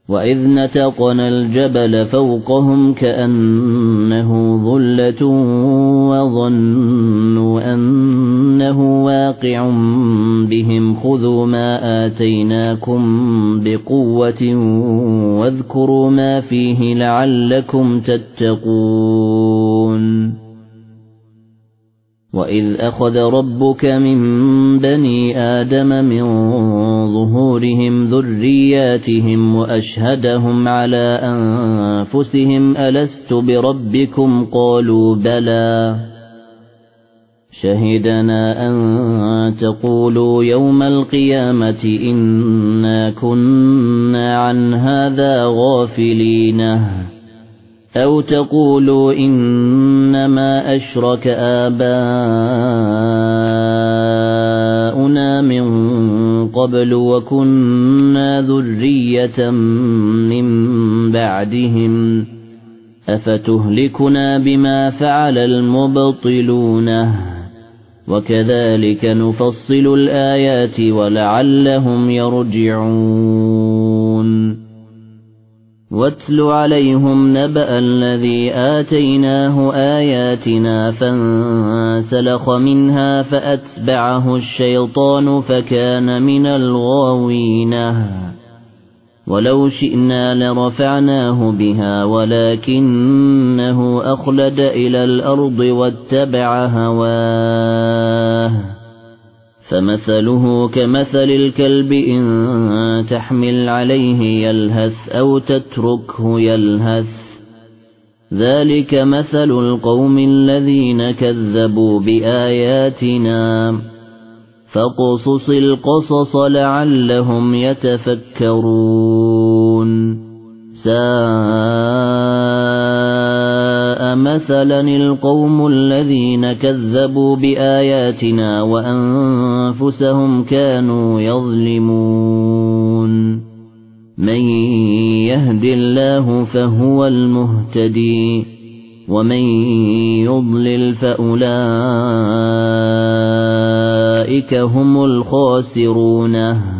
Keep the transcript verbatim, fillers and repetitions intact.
وَإِذْ نَتَقْنَا الْجَبَلَ فَوْقَهُمْ كَأَنَّهُ ظُلَّةٌ وَظَنُّوا أَنَّهُ واقع بِهِمْ خُذُوا مَا آتَيْنَاكُمْ بِقُوَّةٍ وَاذْكُرُوا مَا فِيهِ لَعَلَّكُمْ تَتَّقُونَ وَإِذْ أَخَذَ رَبُّكَ مِنْ بَنِي آدَمَ مِنْ ظُهُورِهِمْ ذُرِّيَّاتِهِمْ وَأَشْهَدَهُمْ عَلَى أَنفُسِهِمْ أَلَسْتُ بِرَبِّكُمْ قَالُوا بَلَى شَهِدْنَا أَن تَقُولُوا يَوْمَ الْقِيَامَةِ إِنَّا كُنَّا عَنْ هَذَا غَافِلِينَ أَوْ تَقُولُوا إِنَّمَا أَشْرَكَ آبَاؤُنَا مِنْ قَبْلُ وَكُنَّا ذُرِّيَّةً مِنْ بَعْدِهِمْ أَفَتُهْلِكُنَا بِمَا فَعَلَ الْمُبْطِلُونَ وَكَذَلِكَ نُفَصِّلُ الْآيَاتِ وَلَعَلَّهُمْ يَرْجِعُونَ وَاتْلُ عَلَيْهِمْ نَبَأَ الَّذِي آتَيْنَاهُ آيَاتِنَا فَانسَلَخَ مِنْهَا فَأَتْبَعَهُ الشَّيْطَانُ فَكَانَ مِنَ الْغَاوِينَ وَلَوْ شِئْنَا لَرَفَعْنَاهُ بِهَا وَلَكِنَّهُ أَخْلَدَ إِلَى الْأَرْضِ وَاتَّبَعَ هَوَاهُ فَمَثَلُهُ كَمَثَلِ الْكَلْبِ إِن تَحْمِلْ عَلَيْهِ يَلْهَثْ أَوْ تَتْرُكْهُ يَلْهَث ذَلِكَ مَثَلُ الْقَوْمِ الَّذِينَ كَذَّبُوا بِآيَاتِنَا فَاقْصُصِ الْقَصَصَ لَعَلَّهُمْ يَتَفَكَّرُونَ سَاءَ مَثَلًا الْقَوْمُ الَّذِينَ كَذَّبُوا بِآيَاتِنَا وَأَنفُسَهُمْ كَانُوا يَظْلِمُونَ مَن يَهْدِ اللَّهُ فَهُوَ الْمُهْتَدِي وَمَن يُضْلِلْ فَأُولَئِكَ هُمُ الْخَاسِرُونَ